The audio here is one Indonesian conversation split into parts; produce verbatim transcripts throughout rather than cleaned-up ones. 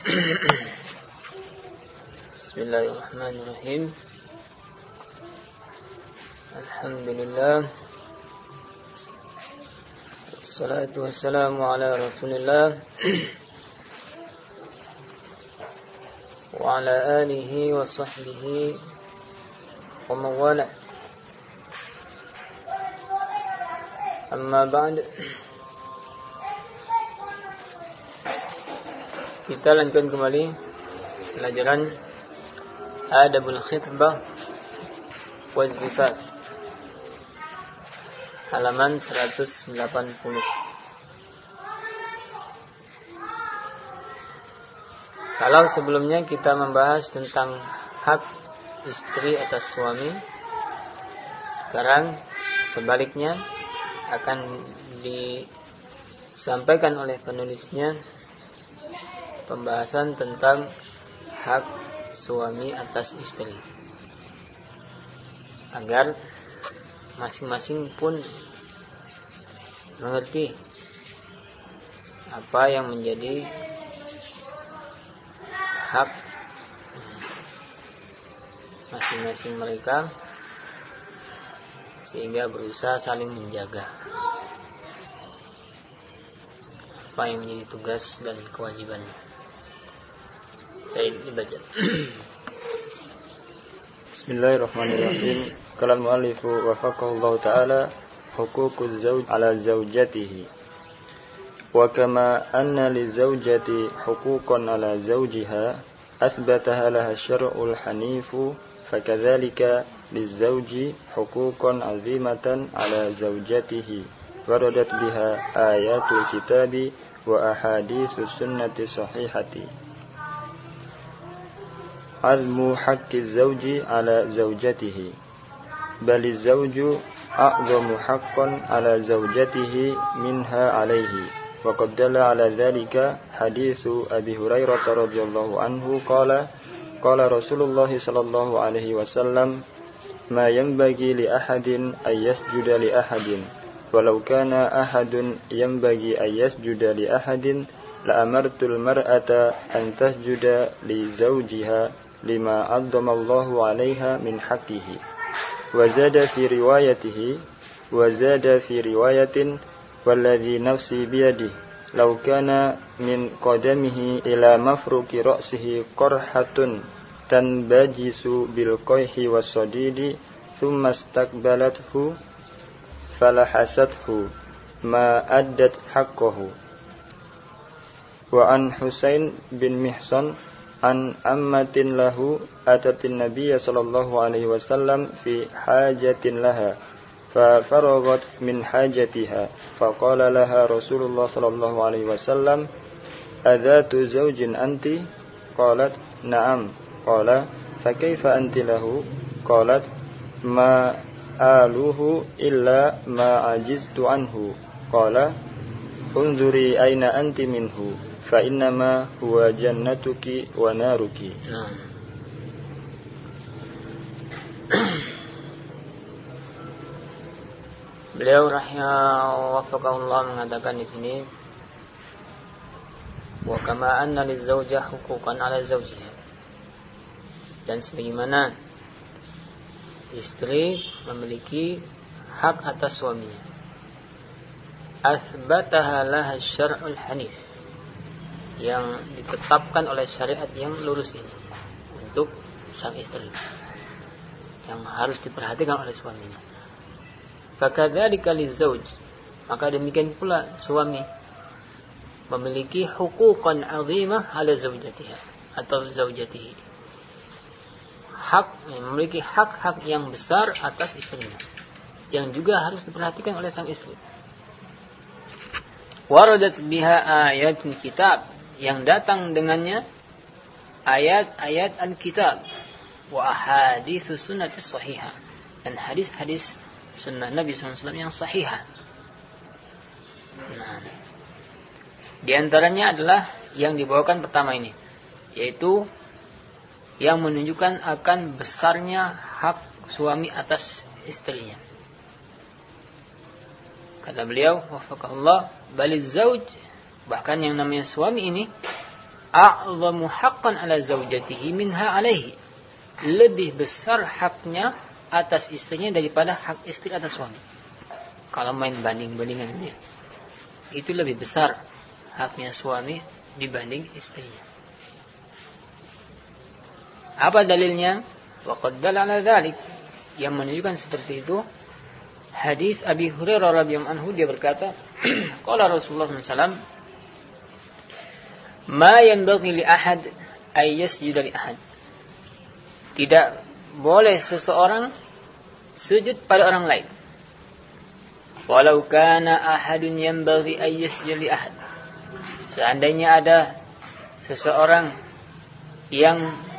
Bismillahirrahmanirrahim. Alhamdulillah. Wassalatu wassalamu ala Rasulillah wa ala alihi wa sahbihi wa mawala. Amma ba'd. Kita lanjutkan kembali pelajaran Adabul Khitbah wa Zifaf, halaman seratus delapan puluh. Kalau sebelumnya kita membahas tentang hak istri atas suami, sekarang sebaliknya akan disampaikan oleh penulisnya pembahasan tentang hak suami atas istri, agar masing-masing pun mengerti apa yang menjadi hak masing-masing mereka, sehingga berusaha saling menjaga apa yang menjadi tugas dan kewajibannya. Baik, dibaca. Bismillahirrahmanirrahim. Qala al-mu'allif wafaqahullahu ta'ala, huququz zawj 'ala zawjatihi. Wa kama anna li zawjati huquqan 'ala zawjiha athbataha laha asy-syar'ul hanifu, fakadzalika liz-zawji huquqan 'azimatan 'ala zawjatihi waradat biha ayatul kitabi wa ahaditsus sunnati sahihati. Azmu haqqi zawji ala zawjatihi, bali zawju a'zamu haqqan ala zawjatihi minha alayhi. Wa qad dalla ala dhalika hadithu Abi Hurairah radhiyallahu anhu qala qala Rasulullah sallallahu alaihi wasallam, ma yanbaghi li ahadin ay yasjuda li ahadin walau kana ahadun yanbaghi ay yasjuda li ahadin la amartul mar'ata an tasjuda li zawjiha lima addamallahu alaiha min haqqihi. Wa zada fi riwayatihi wa zada fi riwayatin walladhi nafsi biyadihi law kana min qadamihi ila mafruqi ra'sihi qarhatun tanbajisu bil qayhi was-sadidi thumma istaqbalathu falahasathu ma addat haqqahu. Wa an Husain bin Mihsan an ammatin lahu atatin nabiyya sallallahu alaihi wasallam fi hajatin laha fa faragat min hajatiha fa qala laha Rasulullah sallallahu alaihi wasallam, adzatu zawjin anti? Qalat na'am. Qala fa kaifa anti lahu? Qalat ma aluhu illa ma ajiztu anhu. Qala unzuri aina anti minhu fa innama huwa jannatuki wa naruki. Nah. Beliau rahimahullah mengatakan di sini, wa kama anna lizawjah huquqan 'ala zawjiha, dan sebagaimana istri memiliki hak atas suaminya, asbataha laha syar'ul hanif, yang ditetapkan oleh syariat yang lurus ini untuk sang istri, yang harus diperhatikan oleh suaminya. Fakadzalika lizauj, maka demikian pula suami memiliki huquqan 'azimah 'ala zaujatiha atau zaujatihi, hak, memiliki hak-hak yang besar atas istrinya, yang juga harus diperhatikan oleh sang istri. Waradat biha ayatul kitab, yang datang dengannya ayat-ayat Alkitab, wa ahaditsus sunnati sahihah, dan hadis-hadis sunnah Nabi sallallahu alaihi wasallam yang sahihah. Nah, di antaranya adalah yang dibawakan pertama ini, yaitu yang menunjukkan akan besarnya hak suami atas istrinya. Kata beliau, wafaqahullah, baliz zauj, bahkan yang namanya suami ini, a'zamu haqqan ala zaujatihi minha alaihi. Lebih besar haknya atas istrinya daripada hak istri atas suami. Kalau main banding-bandingan dia, itu lebih besar haknya suami dibanding istrinya. Apa dalilnya? Wa qad dalla ala dzalik, yang menunjukkan seperti itu hadis Abi Hurairah radhiyallahu anhu, dia berkata, qala Rasulullah sallallahu alaihi wasallam, ma yanbaghi li ahad ay yasjuda li ahad. Tidak boleh seseorang sujud pada orang lain. Walau kana ahadun yanbaghi ay yasjuda li ahad. Seandainya ada seseorang yang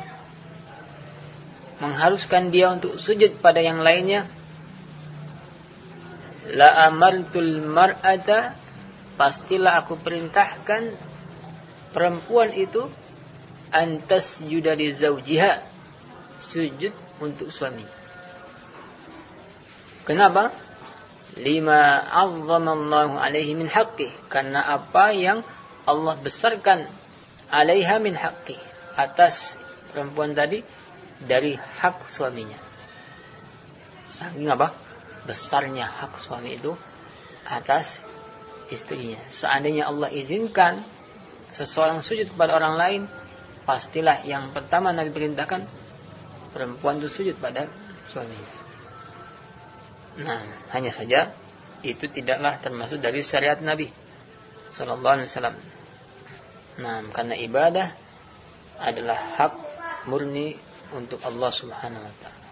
mengharuskan dia untuk sujud pada yang lainnya, la amartul mar'ata, pastilah aku perintahkan perempuan itu antas juda li zaujiha, sujud untuk suami. Kenapa? Lima azzamallahu alaihi min haqqi, karena apa yang Allah besarkan alaiha min haqqi, atas perempuan tadi dari hak suaminya. Saking apa? Besarnya hak suami itu atas istrinya. Seandainya Allah izinkan seseorang sujud kepada orang lain, pastilah yang pertama Nabi perintahkan perempuan itu sujud pada suaminya. Nah, hanya saja itu tidaklah termasuk dari syariat Nabi sallallahu alaihi wasallam. Nah, karena ibadah adalah hak murni untuk Allah Subhanahu wa taala.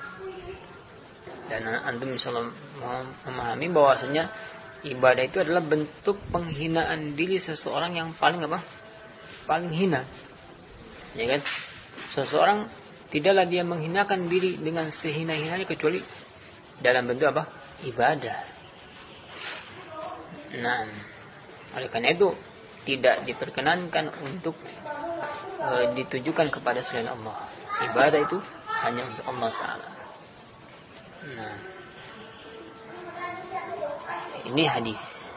Dan antum insyaallah memahami bahwasanya ibadah itu adalah bentuk penghinaan diri seseorang yang paling apa? Paling hina. Ya kan? Seseorang tidaklah dia menghinakan diri dengan sehina-hinanya kecuali dalam bentuk apa? Ibadah. Nah, oleh karena itu tidak diperkenankan untuk e, ditujukan kepada selain Allah. Ibadah itu hanya untuk Allah Ta'ala. Nah, ini hadis.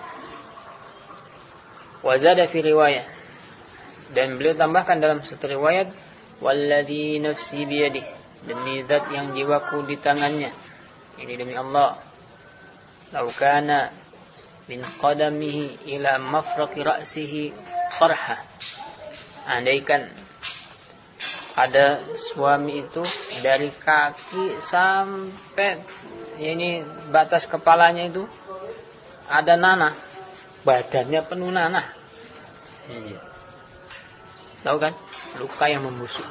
Wazada fi riwayah, dan beliau tambahkan dalam satu riwayat, walladzi nafsi biyadihi, demi zat yang jiwaku di tangannya, ini demi Allah, law kana min qadamihi ila mafraqi ra'sihi farha, andaikan ada suami itu dari kaki sampai ini batas kepalanya itu ada nanah, badannya penuh nanah. Ini. Tahu kan? Luka yang membusuk.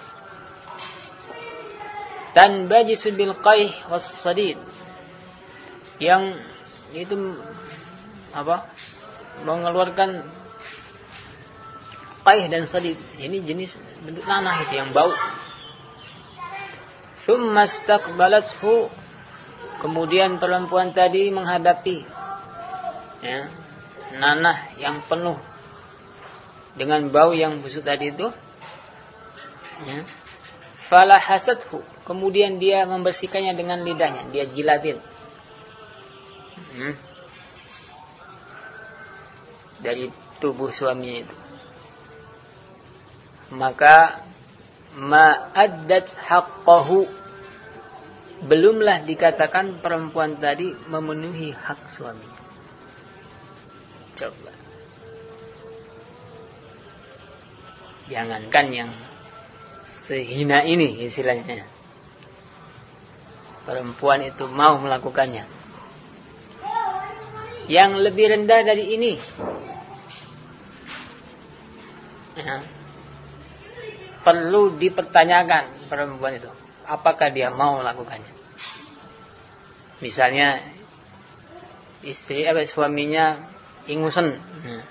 Dan bajisul bil qaih was sadid, yang itu apa? Mengeluarkan qaih dan sadid. Ini jenis bentuk nanah itu yang bau. Tsumma istaqbalathu, kemudian perempuan tadi menghadapi ya, nanah yang penuh dengan bau yang busuk tadi itu, ya. Falahasathu, kemudian dia membersihkannya dengan lidahnya, dia jilatin hmm. dari tubuh suaminya itu. Maka ma'addat haqqahu, belumlah dikatakan perempuan tadi memenuhi hak suaminya. Coba, jangankan yang sehina ini istilahnya, perempuan itu mau melakukannya. Yang lebih rendah dari ini, ya, perlu dipertanyakan perempuan itu, apakah dia mau melakukannya. Misalnya istri apa suaminya ingusan, hmm.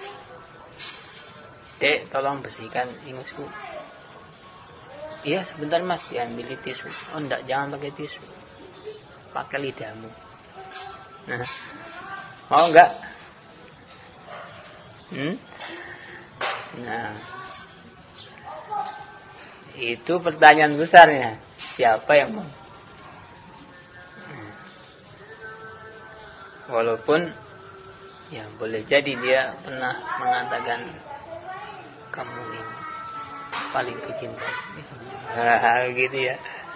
Dek, tolong bersihkan ingusku. Iya sebentar mas, diambil tisu. Oh enggak, jangan pakai tisu, pakai lidahmu. Nah, mau enggak? Hmm? Nah, itu pertanyaan besarnya, siapa yang mau? Hmm. Walaupun ya boleh jadi dia pernah mengatakan kamu yang paling kucintai. Nah, gitu ya.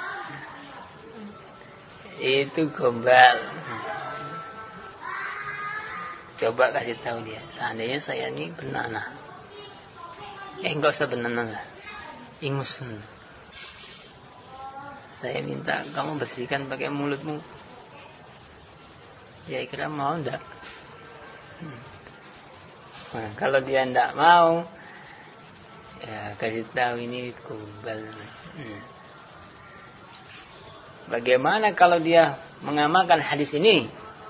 Itu gombal. Coba kasih tahu dia, seandainya saya ini benana. Eh, enggak usah benana lah. Ingusan. Saya minta kamu bersihkan pakai mulutmu. Ya kira mau enggak? Hmm. Nah, kalau dia enggak mau, ya kasih tahu ini gombal. Hmm. Bagaimana kalau dia mengamalkan hadis ini?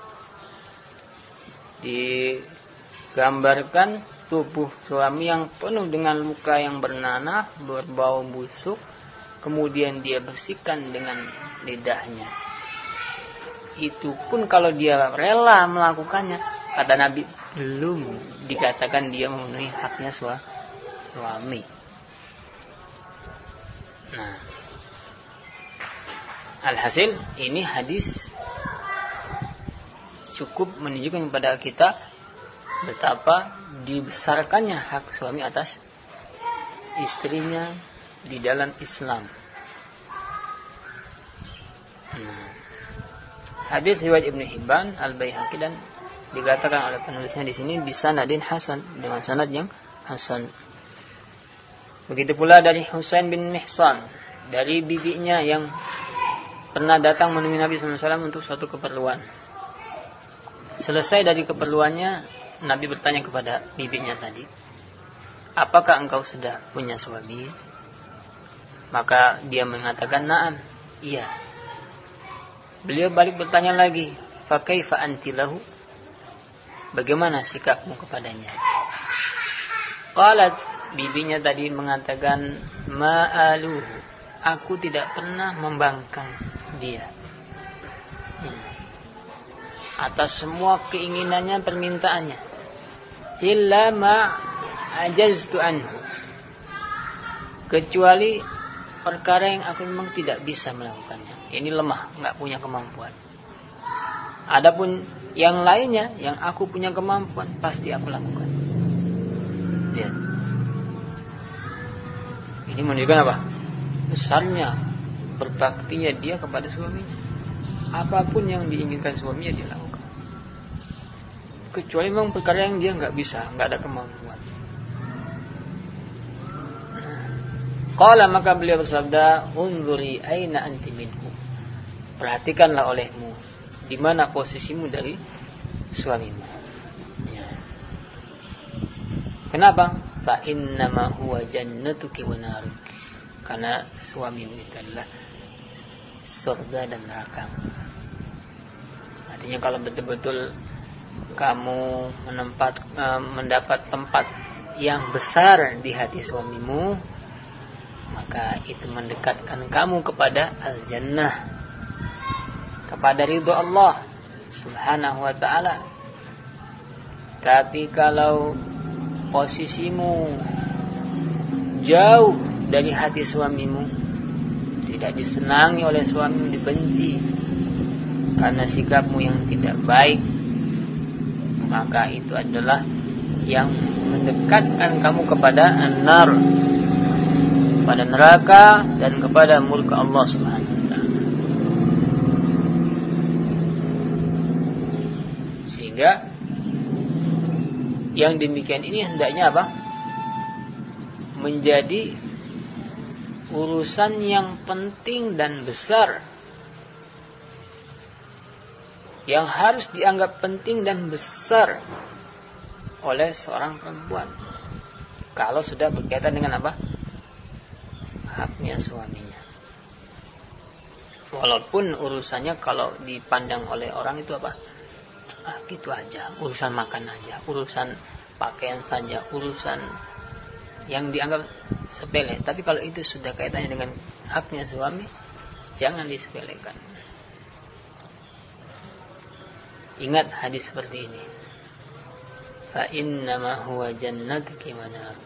Digambarkan tubuh suami yang penuh dengan luka yang bernanah, berbau busuk, kemudian dia bersihkan dengan lidahnya. Itu pun kalau dia rela melakukannya, kata Nabi, belum dikatakan dia memenuhi haknya suami. Nah, alhasil ini hadis cukup menunjukkan kepada kita betapa dibesarkannya hak suami atas istrinya di dalam Islam. Hmm. Hadis riwayat Ibnu Hibban, Al-Baihaqi, dan dikatakan oleh penulisnya di sini bisanadin hasan, dengan sanad yang hasan. Begitu pula dari Husain bin Mihsan, dari bibinya yang pernah datang menemui Nabi sallallahu alaihi wasallam untuk suatu keperluan. Selesai dari keperluannya, Nabi bertanya kepada bibinya tadi, apakah engkau sudah punya suami? Maka dia mengatakan, na'am, iya. Beliau balik bertanya lagi, fa kaifa anti lahu? Bagaimana sikapmu kepadanya? Qalat, bibinya tadi mengatakan, ma'aluhu, aku tidak pernah membangkang dia. Hmm. Atas semua keinginannya, permintaannya, illa ma ajaztu anhu, kecuali perkara yang aku memang tidak bisa melakukannya. Ini lemah, enggak punya kemampuan. Adapun yang lainnya yang aku punya kemampuan, pasti aku lakukan. Ya. Ini menunjukkan apa? Besarnya berbaktinya dia kepada suaminya. Apapun yang diinginkan suaminya dia lakukan. Kecuali memang perkara yang dia nggak bisa, nggak ada kemampuan. Qala, maka beliau bersabda, unzuri aina anti minhu. Perhatikanlah olehmu di mana posisimu dari suamimu. Ya. Kenapa? Fa innama huwa jannatuki wa naruk. Karena suamimu itu adalah surga dan neraka. Artinya kalau betul-betul kamu menempat, mendapat tempat yang besar di hati suamimu, maka itu mendekatkan kamu kepada al-jannah, kepada ridho Allah subhanahu wa ta'ala. Tapi kalau posisimu jauh dari hati suamimu, tidak disenangi oleh suamimu, dibenci karena sikapmu yang tidak baik, maka itu adalah yang mendekatkan kamu kepada an-nar, kepada neraka, dan kepada murka Allah subhanahu wa ta'ala. Sehingga yang demikian ini hendaknya apa? Menjadi urusan yang penting dan besar, yang harus dianggap penting dan besar oleh seorang perempuan kalau sudah berkaitan dengan apa? Haknya suaminya. Walaupun urusannya kalau dipandang oleh orang itu apa? Ah, gitu aja, urusan makan aja, urusan pakaian saja, urusan yang dianggap sepele. Tapi kalau itu sudah kaitannya dengan haknya suami, jangan disepelekan. Ingat hadis seperti ini. Fa innama huwa jannatuki wa nar.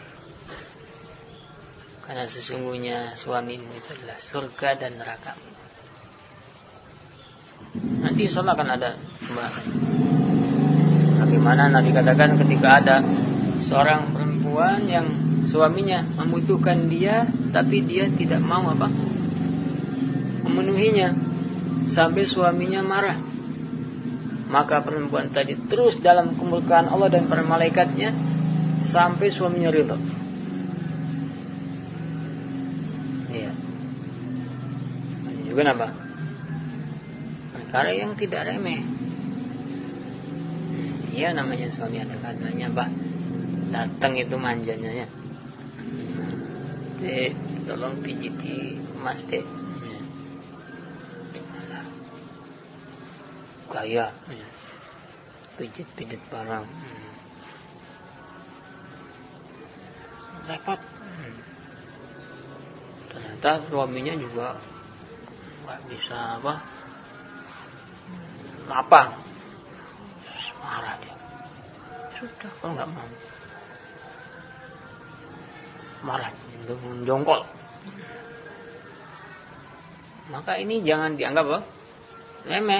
Karena sesungguhnya suamimu itu adalah surga dan neraka. Nanti insyaallah akan ada pembahasan. Bagaimana Nabi katakan ketika ada seorang perempuan perempuan yang suaminya membutuhkan dia, tapi dia tidak mau apa? Memenuhinya, sampai suaminya marah. Maka perempuan tadi terus dalam kemurkaan Allah dan para malaikatnya sampai suaminya ridha. Iya. Ini juga apa? Perkara yang tidak remeh. Iya, namanya suami ada katanya apa? Datang itu manjanya ya. Dek, tolong pijiti Mas Dek. Gaya, pijit-pijit barang. Repot. Ternyata suaminya juga nggak bisa apa? Lapang. Marah dia. Sudah, kau nggak mau. Marah, itu menjongkol. Maka ini jangan dianggap apa? Remeh.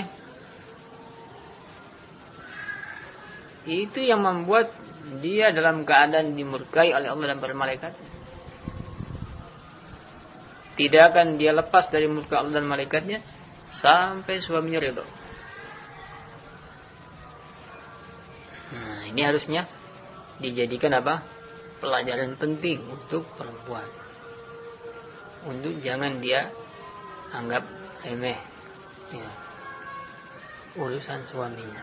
Itu yang membuat dia dalam keadaan dimurkai oleh Allah dan para malaikat. Tidak akan dia lepas dari murka Allah dan malaikatnya sampai suaminya ridho. Nah, ini harusnya dijadikan apa? Pelajaran penting untuk perempuan. Untuk jangan dia anggap remeh ya, urusan suaminya.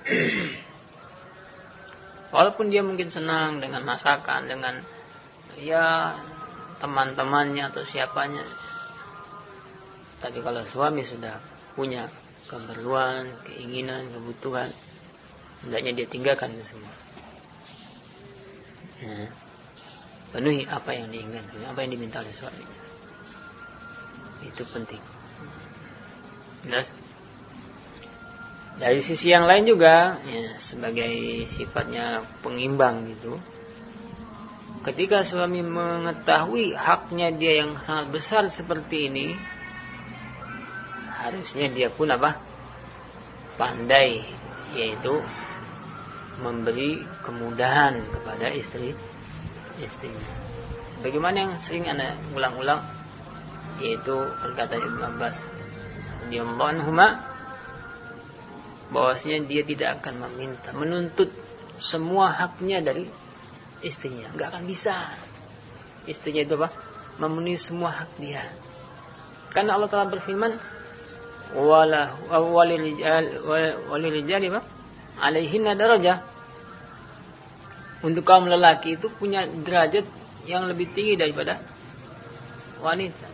Walaupun dia mungkin senang dengan masakan, dengan ya teman-temannya atau siapanya, tapi kalau suami sudah punya keperluan, keinginan, kebutuhan, hendaknya dia tinggalkan itu semua. Nah, penuhi apa yang diinginkan, apa yang diminta oleh suami. Itu penting. Jelas. Dari sisi yang lain juga, ya, sebagai sifatnya pengimbang gitu. Ketika suami mengetahui haknya dia yang sangat besar seperti ini, harusnya dia pun apa? Pandai, yaitu memberi kemudahan kepada istri istrinya. Sebagaimana yang sering Anda ulang-ulang, yaitu perkataan Ibnu Abbas radhiyallahu anhuma, bahwasanya dia tidak akan meminta, menuntut semua haknya dari istrinya. Enggak akan bisa. Istrinya itu apa? Memenuhi semua hak dia. Karena Allah Ta'ala berfirman, wala walirijal walirijali apa? Alaihinna darajah. Untuk kaum lelaki itu punya derajat yang lebih tinggi daripada wanita.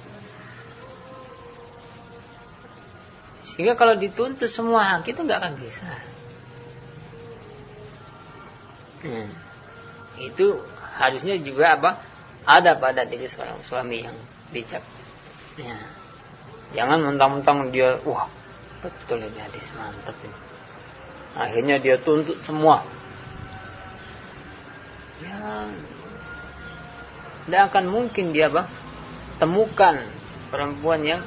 Sehingga kalau dituntut semua hak itu nggak akan bisa. Hmm. Itu harusnya juga apa? Ada pada diri seorang suami yang bijak. Ya. Jangan mentang-mentang dia, wah betul ini hadis mantap ini. Akhirnya dia tuntut semua. Ya, tidak akan mungkin dia apa? Temukan perempuan yang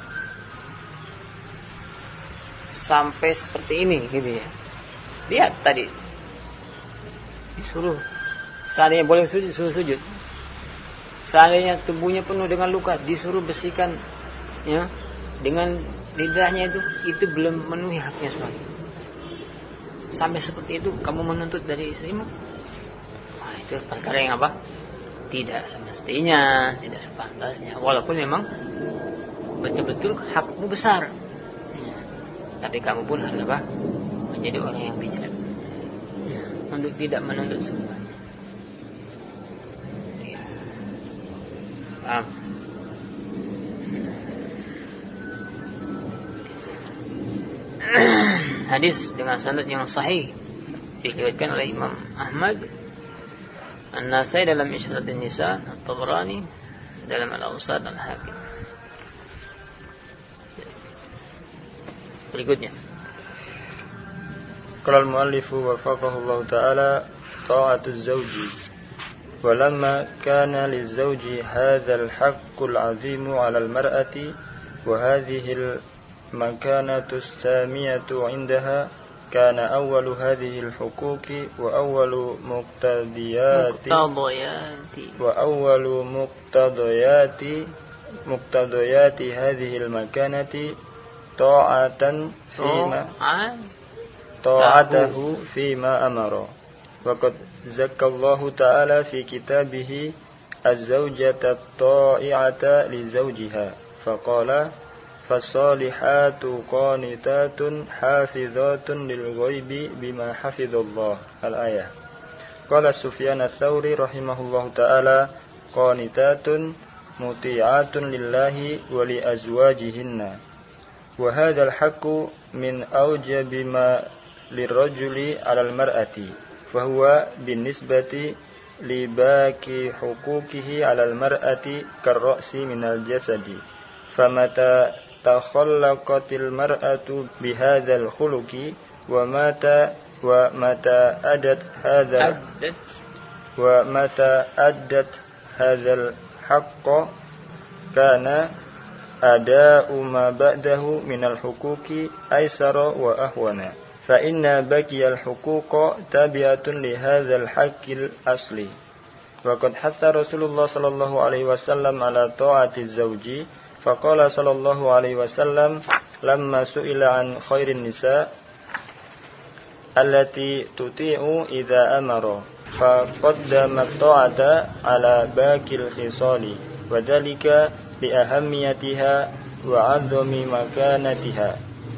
sampai seperti ini gitu ya. Lihat tadi disuruh, seandainya boleh sujud, suruh sujud. Seandainya tubuhnya penuh dengan luka, disuruh bersihkan ya dengan lidahnya itu, itu belum memenuhi haknya suami. Sampai seperti itu kamu menuntut dari istrimu? Nah, itu perkara yang apa? Tidak semestinya, tidak sepantasnya. Walaupun memang betul-betul hakmu besar. Tapi kamu pun harus apa? Menjadi orang yang bijak ya, untuk tidak menuntut semuanya. Ya. Paham? Hadis dengan sanad yang sahih diriwayatkan oleh Imam Ahmad, An-Nasai dalam Isyrat An-Nisa, At-Tabrani dalam Al-Awsat, Al-Hakim. Berikutnya. Qala al-muallifu wafaqahu Allah Ta'ala ta'atu az-zawji wa lamma kana liz-zawji hadha al-haqqu al-'azimu 'ala al-mar'ati wa hadhihi al-makanatu as-samiyatu 'indaha كان أول هذه الحقوق وأول مقتضيات وأول مقتضيات مقتضيات هذه المكانة طاعة فيما طاعته فيما أمر. وقد زكى الله تعالى في كتابه الزوجة الطائعة لزوجها فقال فالصالحات قانتات حافظات للغيب بما حفظ الله الآية. قال سفيان الثوري رحمه الله تعالى قانتات مطيعات لله ولأزواجهن. وهذا الحق من أوجب ما للرجل على المرأة فهو بالنسبة لباقي حقوقه على المرأة كالرأس من الجسد. فمتى تخلقت المرأة بهذا الخلق ومتى ومتى أدت هذا ومتى أدت هذا الحق كان أداء ما بعده من الحقوق أيسر وأهون. فإن بقي الحقوق تابعة لهذا الحق الأصلي. وقد حث رسول الله صلى الله عليه وسلم على طاعة الزوج فقال صلى الله عليه وسلم لما سئل عن خير النساء التي تطيع إذا أمر فقدم الطاعة على باقي الخصال وذلك لأهميتها وعظم مكانتها.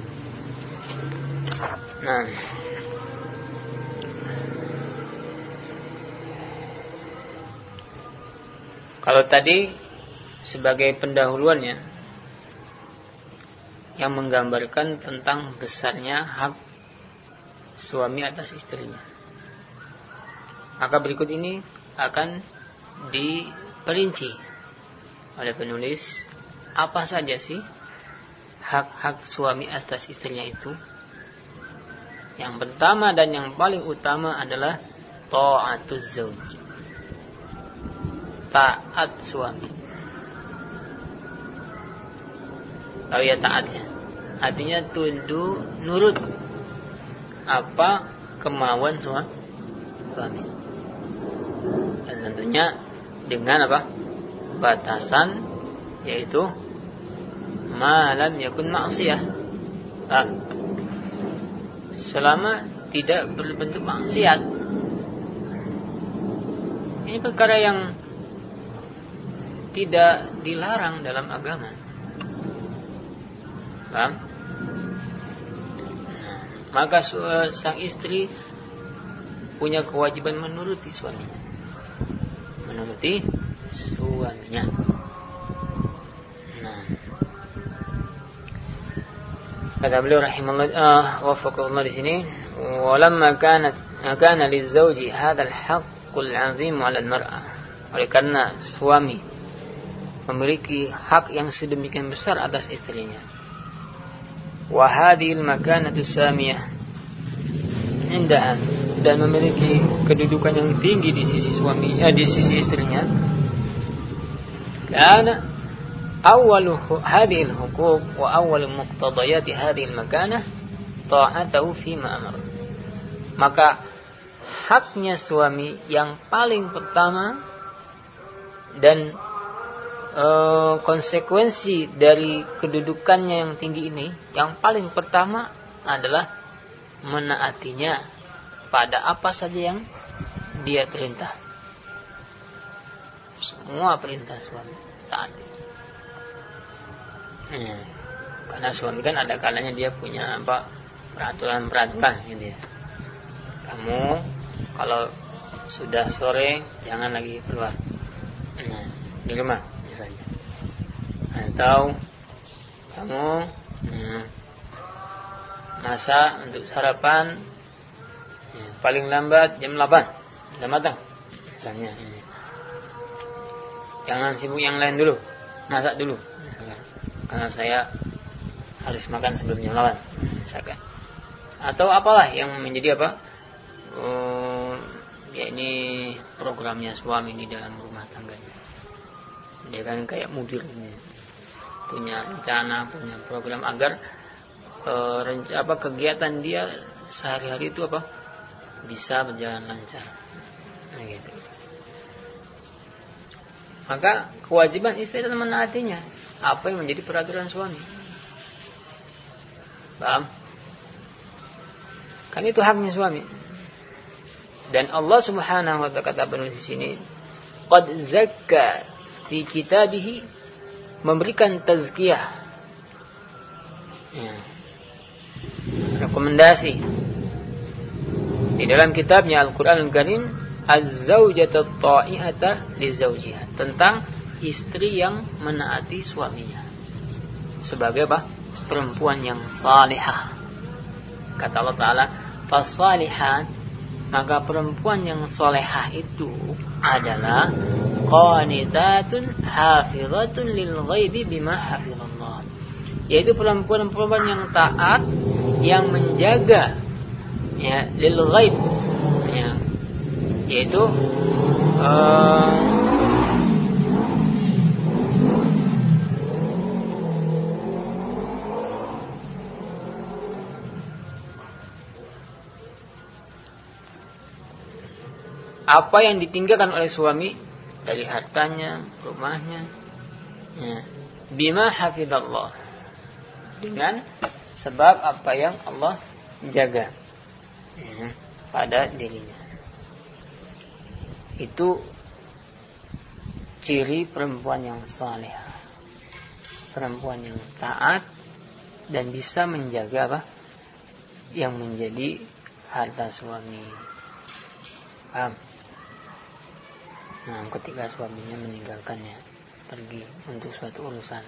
Nah, kalau tadi sebagai pendahuluannya yang menggambarkan tentang besarnya hak suami atas istrinya, maka berikut ini akan diperinci oleh penulis apa saja sih hak-hak suami atas istrinya itu. Yang pertama dan yang paling utama adalah ta'atuz zauj, taat suami. Tahu ya taatnya? Artinya tunduk, nurut apa kemauan suami. Dan tentunya dengan apa? Batasan, yaitu ma lam yakun ma'siyah. Ah. Selama tidak berbentuk maksiat. Ini perkara yang tidak dilarang dalam agama. Paham? Nah, maka sang istri punya kewajiban menuruti suaminya. Menuruti suaminya. Nah, kata beliau rahimahullah uh, wafaqahullah di sini, walamma kanat kana lizauji hadzal haqqul 'azim 'ala al-mar'ah. Oleh karena suami memiliki hak yang sedemikian besar atas istrinya. Wa hadhil makanatu samiyah indaha, dan memiliki kedudukan yang tinggi di sisi suami eh, di sisi istrinya. Karena أول هذه الحقوق وأول مقتضيات هذه المكانة طاعته فيما أمر. Maka haknya suami yang paling pertama dan e, konsekuensi dari kedudukannya yang tinggi ini, yang paling pertama adalah menaatinya pada apa saja yang dia perintah. Semua perintah suami taati. Hmm. Karena suami kan ada kalanya dia punya apa peraturan-peraturan gitu ya. Kamu kalau sudah sore jangan lagi keluar, nah, di rumah misalnya. Atau kamu hmm, masak untuk sarapan ya, paling lambat jam delapan sudah matang misalnya. Jangan sibuk yang lain dulu, masak dulu. Karena saya harus makan sebelum jam delapan misalkan. Atau apalah yang menjadi apa uh, ya ini programnya suami di dalam rumah tangganya. Dia kan kayak mudir ini, punya rencana, punya program agar uh, renca, apa kegiatan dia sehari-hari itu apa? Bisa berjalan lancar. Nah, gitu. Maka kewajiban istri adalah menaatinya apa yang menjadi peraturan suami. Paham? Kan itu haknya suami. Dan Allah Subhanahu wa ta'ala kata penulis di sini, qad zakka fi kitabihi, memberikan tazkiyah. Ya. Rekomendasi di dalam kitabnya Al-Qur'anul Karim, az-zaujatu at-ta'i'ata li zawjiha, tentang istri yang menaati suaminya sebagai apa? Perempuan yang salihah. Kata Allah Ta'ala, fasalihat, maka perempuan yang salihah itu adalah qanitatun hafizatun lil ghaibi bima hafizallah, yaitu perempuan-perempuan yang taat, yang menjaga ya lil ghaib, ya, yaitu uh, apa yang ditinggalkan oleh suami dari hartanya, rumahnya, ya, bima hafizallah, dengan sebab apa yang Allah jaga ya, pada dirinya. Itu ciri perempuan yang saleh, perempuan yang taat dan bisa menjaga apa yang menjadi harta suami. Paham? Nah, ketika suaminya meninggalkannya, pergi untuk suatu urusan,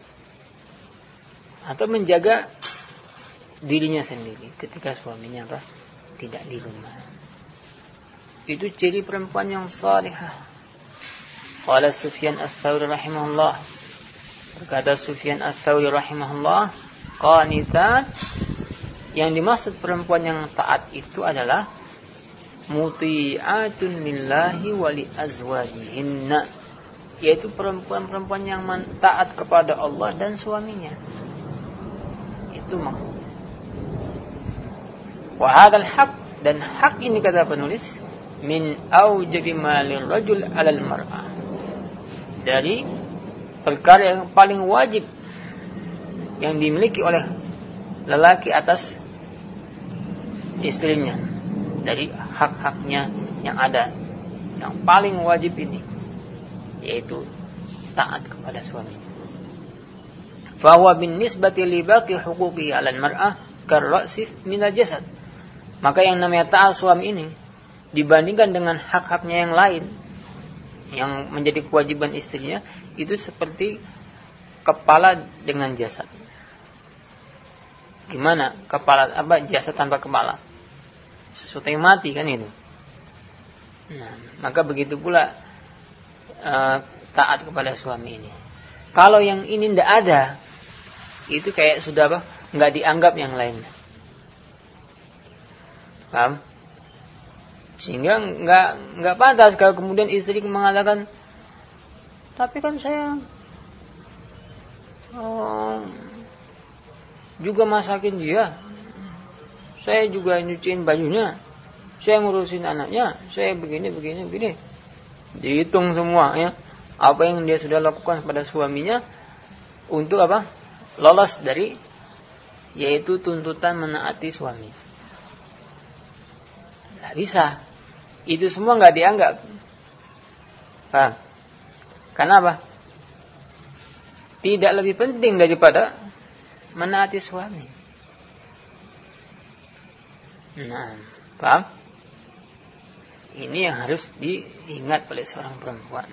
atau menjaga dirinya sendiri ketika suaminya apa? Tidak di rumah. Itu ciri perempuan yang salihah. Qala Sufyan ats-Tsauri rahimahullah, berkata Sufyan ats-Tsauri rahimahullah, qanitat, yang dimaksud perempuan yang taat itu adalah muti'atun lillahi wa li azwajihinna, yaitu perempuan-perempuan yang taat kepada Allah dan suaminya. Itu maksudnya. Wa hadzal haq, dan hak ini kata penulis, min aujabi malir rajul 'alal mar'ah, dari perkara yang paling wajib yang dimiliki oleh lelaki atas istrinya, dari hak-haknya yang ada, yang paling wajib ini yaitu taat kepada suaminya. Fa huwa bin nisbati li baqi huquqi 'alal mar'ah karra'si min al-jasad. Maka yang namanya taat suami ini dibandingkan dengan hak-haknya yang lain yang menjadi kewajiban istrinya, itu seperti kepala dengan jasad. Gimana kepala, apa jasad tanpa kepala? Sesuatu yang mati kan itu. Nah, maka begitu pula uh, taat kepada suami ini. Kalau yang ini tidak ada, itu kayak sudah apa? Nggak dianggap yang lain. Paham? Sehingga nggak nggak pantas kalau kemudian istri mengatakan, tapi kan saya oh, juga masakin dia, saya juga nyuciin bajunya, saya ngurusin anaknya, saya begini begini begini. Dihitung semua ya, apa yang dia sudah lakukan pada suaminya untuk apa? Lolos dari yaitu tuntutan menaati suami. Tidak bisa. Itu semua nggak dianggap. Paham? Karena apa? Tidak lebih penting daripada menaati suami. Nah, paham? Ini yang harus diingat oleh seorang perempuan.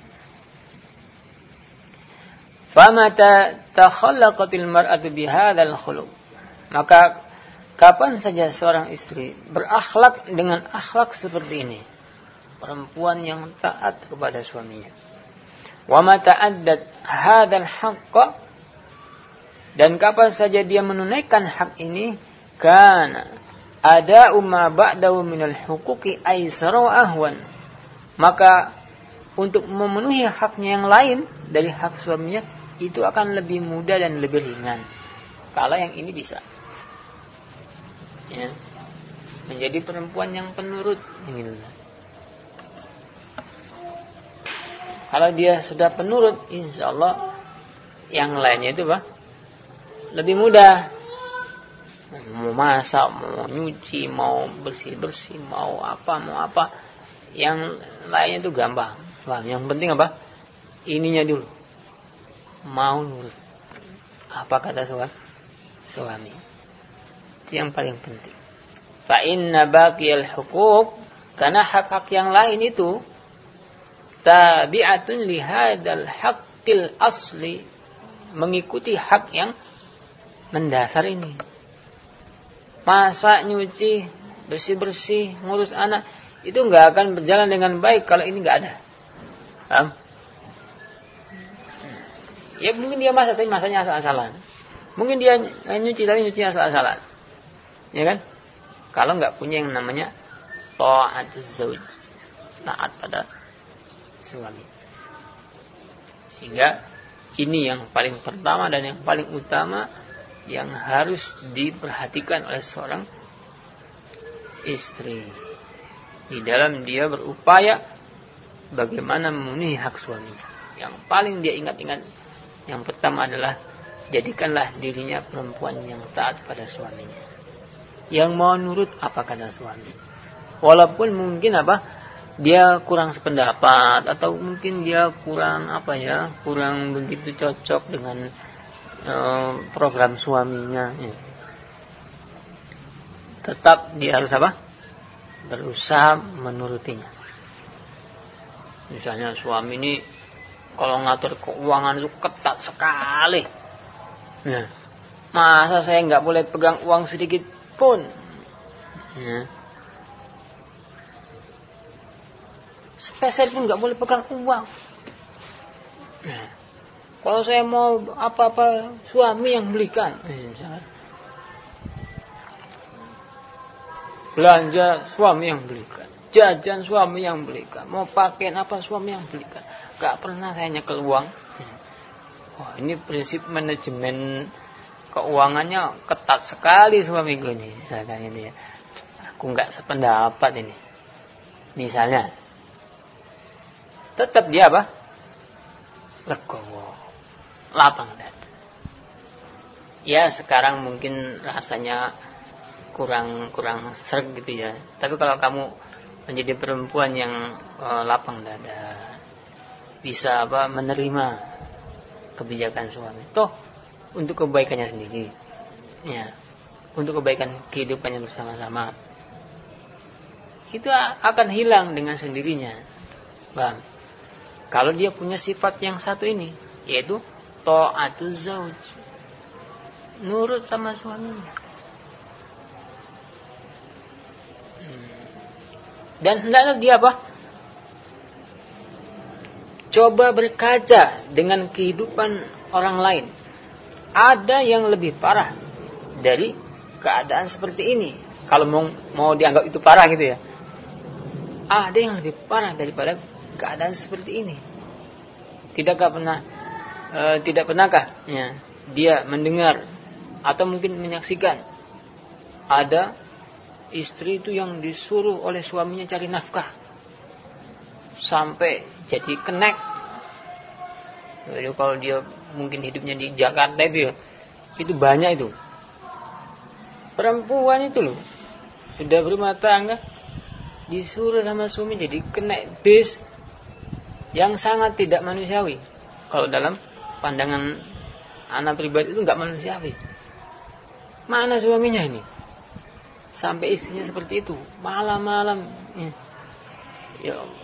Famata takhallaqatil mar'atu bihadzal khuluq. Maka kapan saja seorang istri berakhlak dengan akhlak seperti ini, perempuan yang taat kepada suaminya. Wa ma ta'addat hadzal haqq, dan kapan saja dia menunaikan hak ini, kana ada umma ba'dahu minal huquqi aisara wa ahwan, maka untuk memenuhi haknya yang lain dari hak suaminya itu akan lebih mudah dan lebih ringan kalau yang ini bisa. Ya. menjadi perempuan yang penurut. Gitu. Kalau dia sudah penurut, insya Allah yang lainnya itu apa? Lebih mudah. Mau masak, mau nyuci, mau bersih-bersih, mau apa, mau apa. Yang lainnya itu gampang. Wah, yang penting apa? Ininya dulu. Mau nurut. Apa kata suami? Itu yang paling penting. Fa inna baqiyal huquq, karena hak-hak yang lain itu tabi'atun li hadzal haqqil asli, mengikuti hak yang mendasar ini. Masak, nyuci, bersih-bersih, ngurus anak, itu enggak akan berjalan dengan baik kalau ini enggak ada. Paham? Ya mungkin dia masak tapi masaknya asal-asalan. Mungkin dia nyuci tapi nyuci asal-asalan. Ya kan? Kalau enggak punya yang namanya ta'atuz zauj, taat pada suami. Sehingga ini yang paling pertama dan yang paling utama yang harus diperhatikan oleh seorang istri di dalam dia berupaya bagaimana memenuhi hak suaminya. Yang paling dia ingat-ingat yang pertama adalah jadikanlah dirinya perempuan yang taat pada suaminya, yang mau nurut apa kata suami, walaupun mungkin apa dia kurang sependapat atau mungkin dia kurang apa ya kurang begitu cocok dengan program suaminya, ya. Tetap dia harus apa? Berusaha menurutinya. Misalnya suami ini kalau ngatur keuangan itu ketat sekali. Nah, masa saya nggak boleh pegang uang sedikit pun? Nah, sepeser pun nggak boleh pegang uang. Nah, kalau saya mau apa-apa suami yang belikan. Belanja suami yang belikan. Jajan suami yang belikan. Mau pakaian apa suami yang belikan. Gak pernah saya nyekel uang. Wah, ini prinsip manajemen keuangannya ketat sekali suamiku ini. Misalkan ini ya. Aku gak sependapat ini. Misalnya. Tetap dia apa? Legowo. Lapang dada. Ya sekarang mungkin rasanya kurang kurang serg gitu ya. Tapi kalau kamu menjadi perempuan yang uh, lapang dada, bisa apa menerima kebijakan suami. Toh untuk kebaikannya sendiri. Ya. Untuk kebaikan kehidupannya bersama-sama. Itu akan hilang dengan sendirinya. Bang. Kalau dia punya sifat yang satu ini, yaitu ta'atuz zauj, nurut sama suaminya. Hmm. Dan hendaknya dia apa? Coba berkaca dengan kehidupan orang lain. Ada yang lebih parah dari keadaan seperti ini. Kalau mau, mau dianggap itu parah gitu ya. Ada yang lebih parah daripada keadaan seperti ini. Tidakkah pernah e, tidak pernahkah ya, dia mendengar atau mungkin menyaksikan ada istri itu yang disuruh oleh suaminya cari nafkah sampai jadi kenek. Jadi kalau dia mungkin hidupnya di Jakarta itu ya, itu banyak itu perempuan itu loh, sudah berumah tangga disuruh sama suami jadi kenek bis yang sangat tidak manusiawi. Kalau dalam pandangan anak pribadi itu enggak manusiawi. Mana suaminya ini? Sampai istrinya seperti itu, malam-malam. Ya Allah.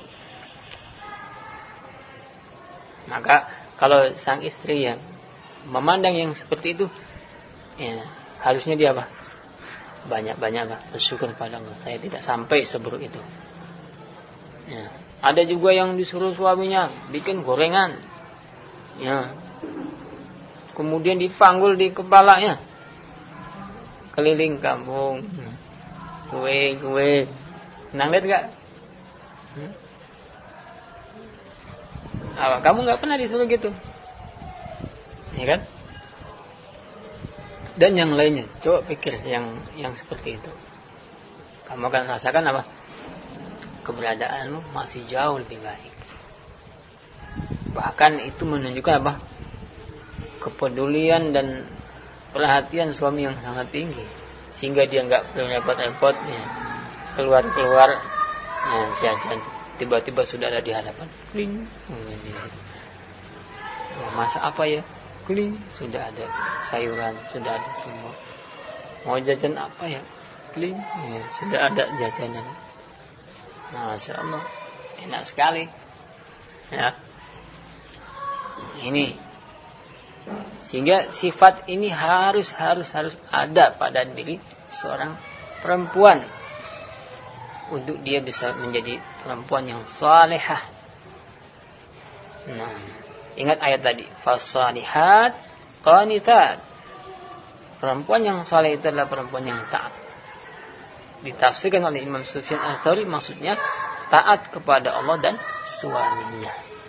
Maka kalau sang istri yang memandang yang seperti itu, ya harusnya dia apa? Banyak-banyak bersyukur pada Allah. Saya tidak sampai seburuk itu. Ya. Ada juga yang disuruh suaminya bikin gorengan, ya. Kemudian dipanggul di kepalanya, keliling kampung, kue kue. Pernah lihat nggak? Hmm? Apa, kamu nggak pernah disuruh gitu, ya kan? Dan yang lainnya, coba pikir yang yang seperti itu. kamu akan rasakan apa? Keberadaanmu masih jauh lebih baik. Bahkan itu menunjukkan apa? Kepedulian dan perhatian suami yang sangat tinggi, sehingga dia nggak perlu repot-repot ya, keluar-keluar ya, jajan, tiba-tiba sudah ada di hadapan. Kling. Oh, masak apa ya? Kling. Sudah ada sayuran, sudah ada semua. Mau jajan apa ya? Kling. Ya, sudah ada jajanan. Masya Allah, enak sekali. Ya. Ini sehingga sifat ini harus harus harus ada pada diri seorang perempuan untuk dia bisa menjadi perempuan yang salihah. Nah, ingat ayat tadi, fasalihat qanitat. Perempuan yang saleh itu adalah perempuan yang taat. Ditafsirkan oleh Imam Sufyan Ats-Tsauri, maksudnya taat kepada Allah dan suaminya.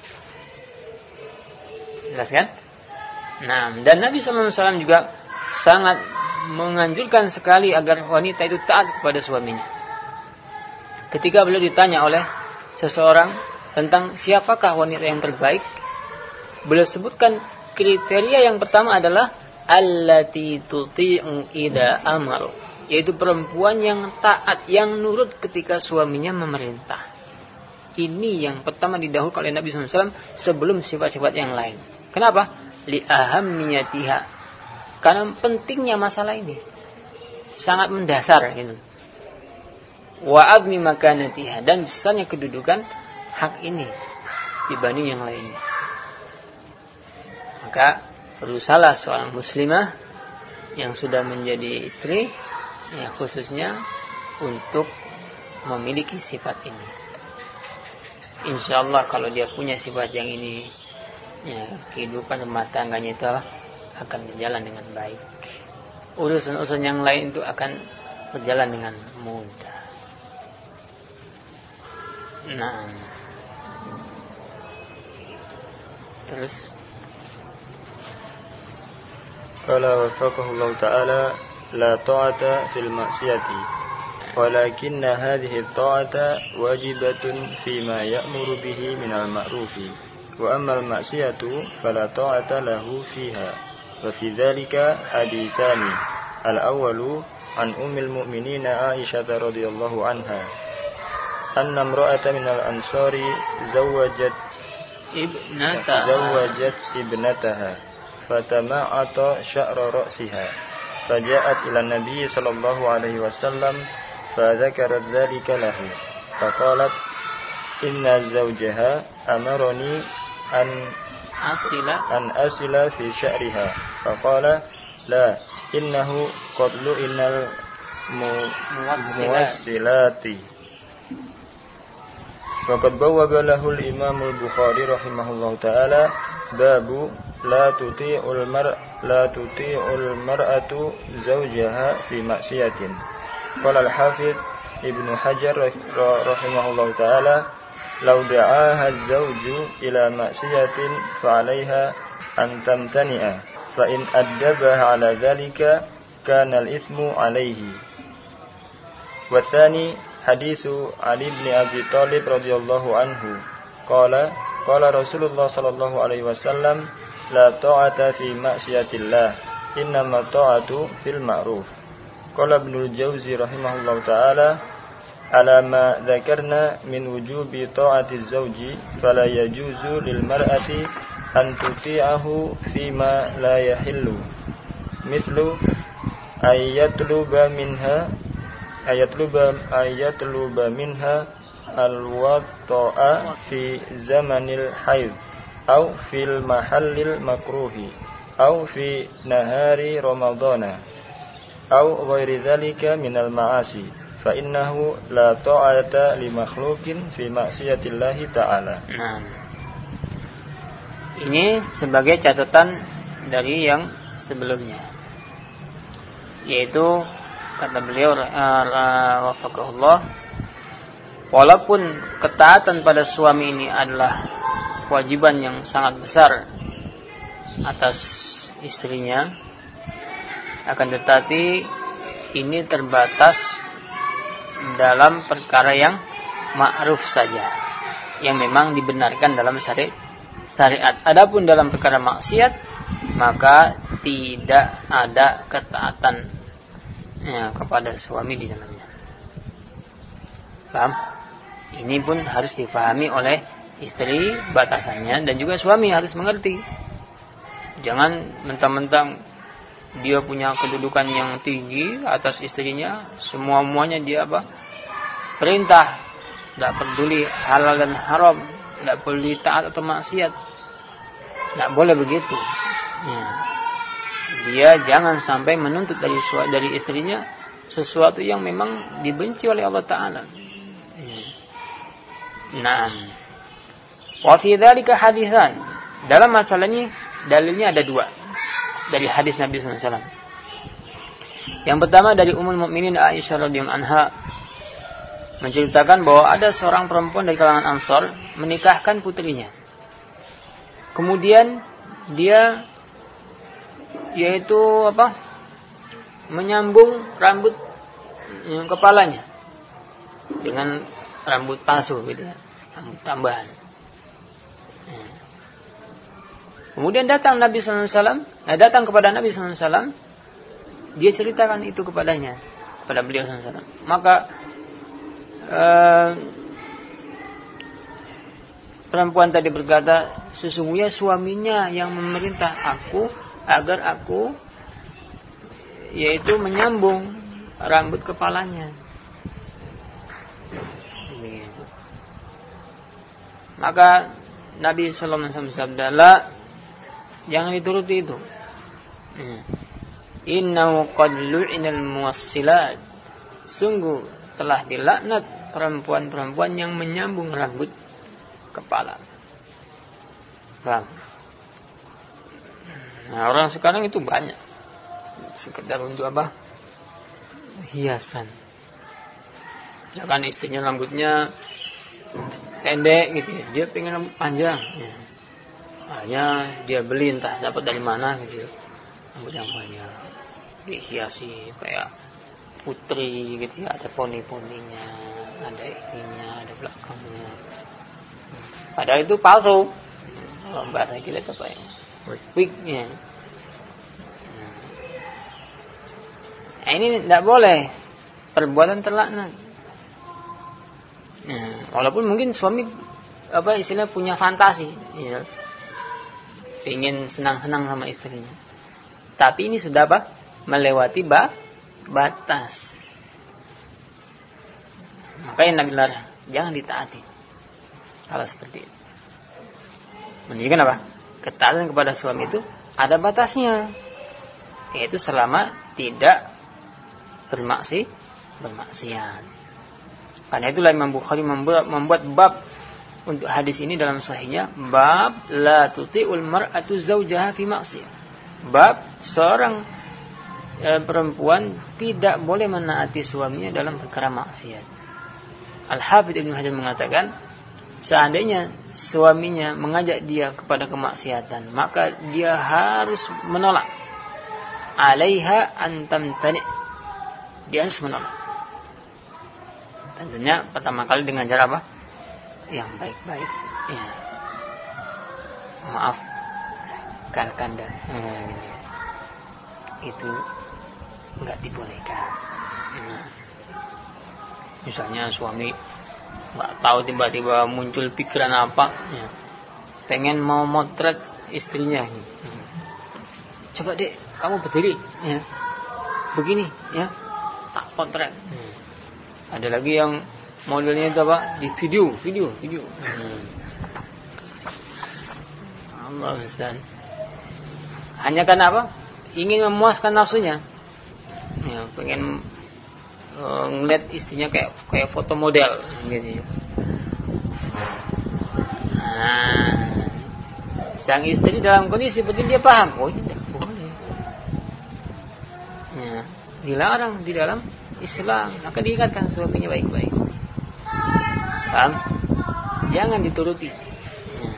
Jelas kan? Nah, dan Nabi shallallahu alaihi wasallam juga sangat menganjurkan sekali agar wanita itu taat kepada suaminya. Ketika beliau ditanya oleh seseorang tentang siapakah wanita yang terbaik, beliau sebutkan kriteria yang pertama adalah allati tuti'u idza amar, yaitu perempuan yang taat, yang nurut ketika suaminya memerintah. Ini yang pertama didahulukan oleh Nabi shallallahu alaihi wasallam sebelum sifat-sifat yang lain. Kenapa? Li ahammiyatiha, karena pentingnya masalah ini sangat mendasar ini. Wa admi makanatiha, dan besarnya kedudukan hak ini dibanding yang lainnya. Maka berusahalah seorang muslimah yang sudah menjadi istri, ya khususnya untuk memiliki sifat ini. Insyaallah kalau dia punya sifat yang ini, ya, kehidupan rumah tangganya itu akan berjalan dengan baik. Urusan-urusan yang lain itu akan berjalan dengan mudah. Nah, terus qala wafaqahu Allah ta'ala la ta'ata fil ma'siyati walakinna hadhihi at-ta'ata wajibatun fima ya'muru bihi minal ma'rufi. وأما المعصية فلا طاعة له فيها. وفي ذلك حديثان. الأول عن أم المؤمنين عائشة رضي الله عنها أن امرأة من الأنصار زوجت ابنتها زوجت ابنتها فتمعط شعر رأسها فجاءت إلى النبي صلى الله عليه وسلم فذكرت ذلك له فقالت إن زوجها أمرني أن أصل أن أصل في شعرها فقال لا إنه قد لئن الموصلات. وقد بوب له الإمام البخاري رحمه الله تعالى باب لا تطيع المرء لا تطيع المرأة زوجها في معصية. قال الحافظ ابن حجر رحمه الله تعالى لو دعاها الزوج إلى معصية فعليها أن تمتنع فإن أدبها على ذلك كان الإثم عليه. والثاني حديث علي بن أبي طالب رضي الله عنه قال قال رسول الله صلى الله عليه وسلم لا طاعة في معصية الله إنما الطاعة في المعروف. قال ابن الجوزي رحمه الله تعالى على ما ذكرنا من وجوب طاعة الزوج فلا يجوز للمرأة أن تطيعه فيما لا يحل مثل أن يطلب منها أن يطلب أن يطلب منها الوطأ في زمن الحيض أو في المحل المكروه أو في نهار رمضان أو غير ذلك من المعاصي فإنه لا طاعة لمخلوق في معصية الله تعالى. Nah, ini sebagai catatan dari yang sebelumnya, yaitu kata beliau wafaqahullah, walaupun ketaatan pada suami ini adalah kewajiban yang sangat besar atas istrinya, akan tetapi ini terbatas dalam perkara yang ma'ruf saja, yang memang dibenarkan dalam syari- syariat. Adapun dalam perkara maksiat, maka tidak ada ketaatan ya, kepada suami di dalamnya. Paham? Ini pun harus difahami oleh istri batasannya, dan juga suami harus mengerti. Jangan mentang-mentang dia punya kedudukan yang tinggi atas istrinya, semua-muanya dia apa? Perintah, tidak peduli halal dan haram, tidak peduli taat atau maksiat. Tidak boleh begitu. Ya. Dia jangan sampai menuntut dari dari istrinya sesuatu yang memang dibenci oleh Allah Ta'ala. Ya. Nah, wa fi dzalika haditsan. Dalam masalah ini dalilnya ada dua dari hadis Nabi sallallahu alaihi wasallam. Yang pertama dari Ummul Mukminin Aisyah radhiyallahu anha menceritakan bahwa ada seorang perempuan dari kalangan Ansar menikahkan putrinya. Kemudian dia yaitu apa? Menyambung rambut kepalanya dengan rambut palsu gitu ya, rambut tambahan. Kemudian datang Nabi sallallahu alaihi wasallam, nah datang kepada Nabi sallallahu alaihi wasallam, dia ceritakan itu kepadanya, kepada beliau sallallahu alaihi wasallam. Maka eh, perempuan tadi berkata, sesungguhnya suaminya yang memerintah aku agar aku yaitu menyambung rambut kepalanya. Begitu. Maka Nabi sallallahu alaihi wasallam bersabda, jangan dituruti itu. Innahu qad lu'inal muwassilat. Sungguh telah dilaknat perempuan-perempuan yang menyambung rambut kepala. Paham? Nah, orang sekarang itu banyak. Sekedar untuk apa? Hiasan. Ya kan istrinya rambutnya pendek gitu ya. Dia pengen rambut panjang. Ya. Hanya dia beli entah dapat dari mana gitu, rambut yang banyak dihiasi kayak putri gitu ya, ada poni-poninya, ada ininya, ada belakangnya. Padahal itu palsu. Kalau bahasa kita apa ya? Wignya. Nah, ini tidak boleh, perbuatan terlaknat. Nah, walaupun mungkin suami apa istilah punya fantasi, ya. Ingin senang-senang sama istrinya. Tapi ini sudah apa? Melewati ba- batas. Makanya Nabi larang, jangan ditaati. Kalau seperti itu. Menunjukkan apa? Ketaatan kepada suami itu ada batasnya. Yaitu selama tidak bermaksi, bermaksiat. Karena itulah Imam Bukhari membuat, membuat bab untuk hadis ini dalam sahihnya, bab la tuti'ul mar'atu zawjaha fi maksiyah. Bab seorang e, perempuan tidak boleh menaati suaminya dalam perkara maksiat. Al-Hafidz Ibnu Hajar mengatakan, seandainya suaminya mengajak dia kepada kemaksiatan, maka dia harus menolak. Alaiha an tamtani'. Dia harus menolak. Tentunya pertama kali dengan cara apa? Yang baik-baik, ya. Maaf, kanda, hmm. itu nggak dibolehkan. Nah. Misalnya suami nggak tahu tiba-tiba muncul pikiran apa, ya. Pengen mau motret istrinya. Hmm. Coba deh, kamu berdiri, ya. Begini, ya, tak potret. Hmm. Ada lagi yang modelnya itu apa? Di video, video, video. Hmm. Allah Ustaz. Hanya karena apa? Ingin memuaskan nafsunya. Ya, pengen uh, ngeliat istrinya kayak kayak foto model gitu. Nah, sang istri dalam kondisi seperti dia paham, oh tidak boleh. Ya, dilarang di dalam Islam. Maka diingatkan suaminya baik-baik. Paham? Jangan dituruti. Ya.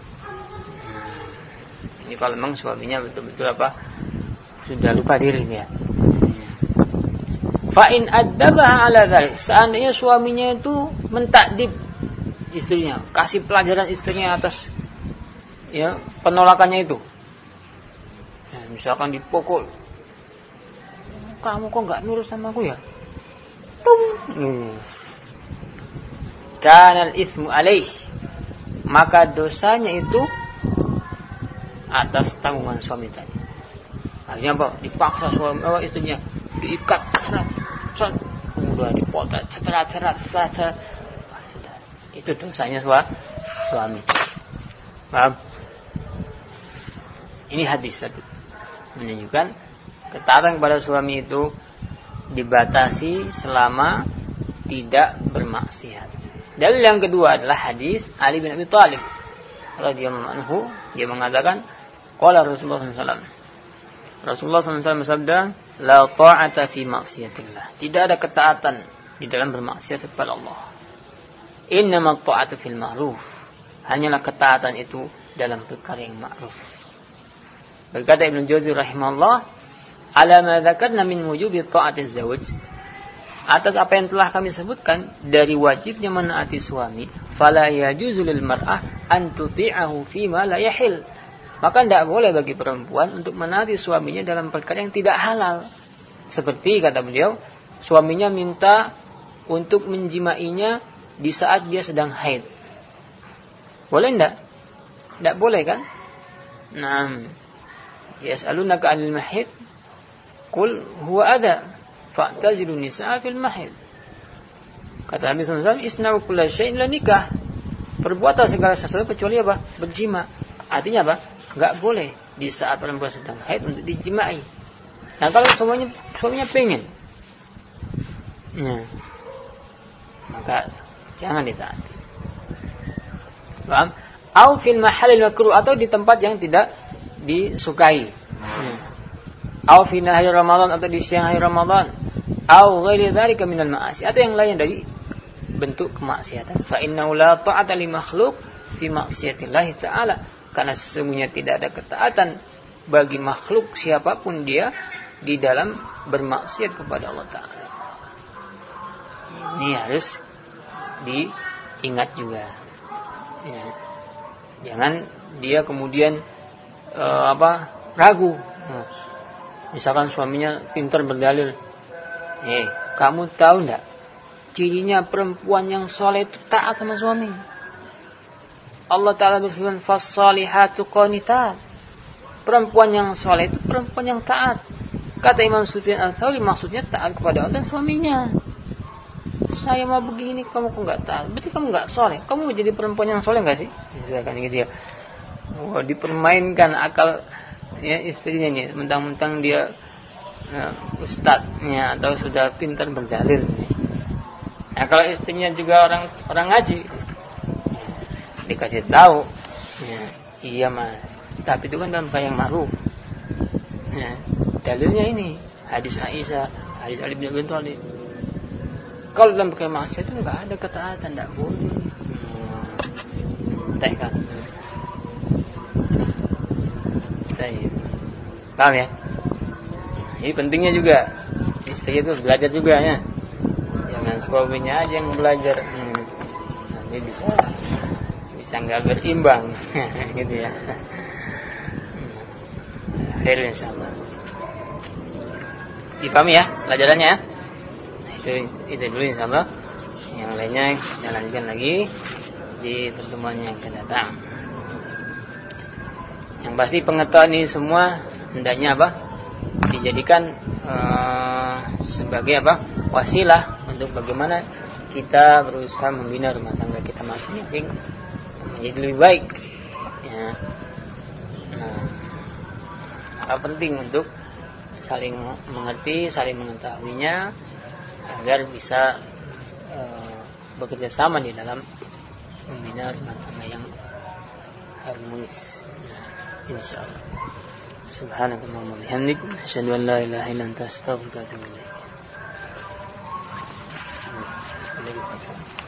Ini kalau memang suaminya betul-betul apa? Sudah lupa diri ya. Fa in addabaha ala dzalik, seandainya suaminya itu mentakdib istrinya, kasih pelajaran istrinya atas ya penolakannya itu. Ya, misalkan dipukul, kamu kok nggak nurut sama aku ya? Tung. Hmm. Kanal ismu alaih, maka dosanya itu atas tanggungan suami tadi. Akhirnya apa? Dipaksa suami, oh, istrinya diikat, cerat, kemudian dipotret, cerat, cerat, cerat, cerat. Itu dosanya suami. Paham? Ini hadis tadi menunjukkan ketaatan kepada suami itu dibatasi selama tidak bermaksiat. Dalil yang kedua adalah hadis Ali bin Abi Thalib radhiyallahu anhu, dia mengatakan qala Rasulullah sallallahu alaihi wasallam, Rasulullah sallallahu alaihi wasallam bersabda, la ta'ata fi maksiatillah, tidak ada ketaatan di dalam bermaksiat kepada Allah. Innamat ta'atu fil ma'ruf, hanyalah ketaatan itu dalam perkara yang ma'ruf. Berkata Ibnu Jauzi rahimahullah, ala ma dzakarna min wujubi ta'atiz zawj, atas apa yang telah kami sebutkan dari wajibnya menaati suami, fala yajuzu lil mar'ah an tuti'ahu fi ma la yahil, maka tidak boleh bagi perempuan untuk menaati suaminya dalam perkara yang tidak halal. Seperti kata beliau, suaminya minta untuk menjimainya di saat dia sedang haid. Boleh enggak? Tidak boleh kan? Naam. Yas'alunaka 'anil mahid, qul huwa adha, fa'tazilu nisaa fil mahid. Kata Nabi sallallahu alaihi wasallam, isna'u kulla syai'in la nikah. Perbuatlah segala sesuatu kecuali apa? Berjima. Artinya apa? Enggak boleh di saat perempuan sedang haid untuk dijimai. Nah, kalau semuanya suaminya pengen, ya, maka jangan ditaati. Paham? Au fil mahallil makruh, atau di tempat yang tidak disukai. Ya. Au fi nahari Ramadan, atau di siang hari Ramadan. Au ghairi dzalika minal ma'asi, atau yang lain dari bentuk kemaksiatan. Fa innahu la ta'ata li makhluq fi maksiatillah ta'ala, karena sesungguhnya tidak ada ketaatan bagi makhluk siapapun dia di dalam bermaksiat kepada Allah Ta'ala. Ini harus diingat juga. Ya. Jangan dia kemudian e, apa ragu. Nah, misalkan suaminya pintar berdalil, eh kamu tahu enggak cirinya perempuan yang soleh itu taat sama suami? Allah Ta'ala berfirman, fas-salihatu qanitat, perempuan yang soleh itu perempuan yang taat. Kata Imam Sufyan Ats-Tsauri, maksudnya taat kepada Allah dan suaminya. Saya mau begini, kamu kok enggak taat, berarti kamu enggak soleh. Kamu jadi perempuan yang soleh enggak sih? Misalkan gitu ya. Oh, dipermainkan akal ya istrinya nih, mentang-mentang dia uh, ustadznya atau sudah pintar berdalil. Nah, kalau istrinya juga orang orang ngaji, dikasih tahu, ya, iya mas, tapi itu kan dalam yang ma'ruf. Ya, dalilnya ini hadis Aisyah, hadis Ali bin Abi Thalib. Kalau dalam perkara maksiat itu nggak ada ketaatan, tidak boleh. Hmm. Kan? Paham ya? Ini pentingnya juga istri itu belajar juga ya. Jangan suaminya aja yang belajar. Hmm. Nanti bisa bisa nggak berimbang, gitu ya. Akhir insyaallah. Dipahami ya pelajarannya? Itu itu dulu insyaallah. Yang lainnya kita lanjutkan lagi di pertemuan yang akan datang. Yang pasti pengetahuan ini semua hendaknya apa? Dijadikan uh, sebagai apa? Wasilah untuk bagaimana kita berusaha membina rumah tangga kita masing-masing menjadi lebih baik. Ya. Nah, maka penting untuk saling mengerti, saling mengetahuinya agar bisa uh, bekerja sama di dalam membina rumah tangga yang harmonis. Insyaallah. Subhanakallahumma wa bihamdik, asyhadu an la ilaha illa anta, astaghfiruka wa atubu ilaik.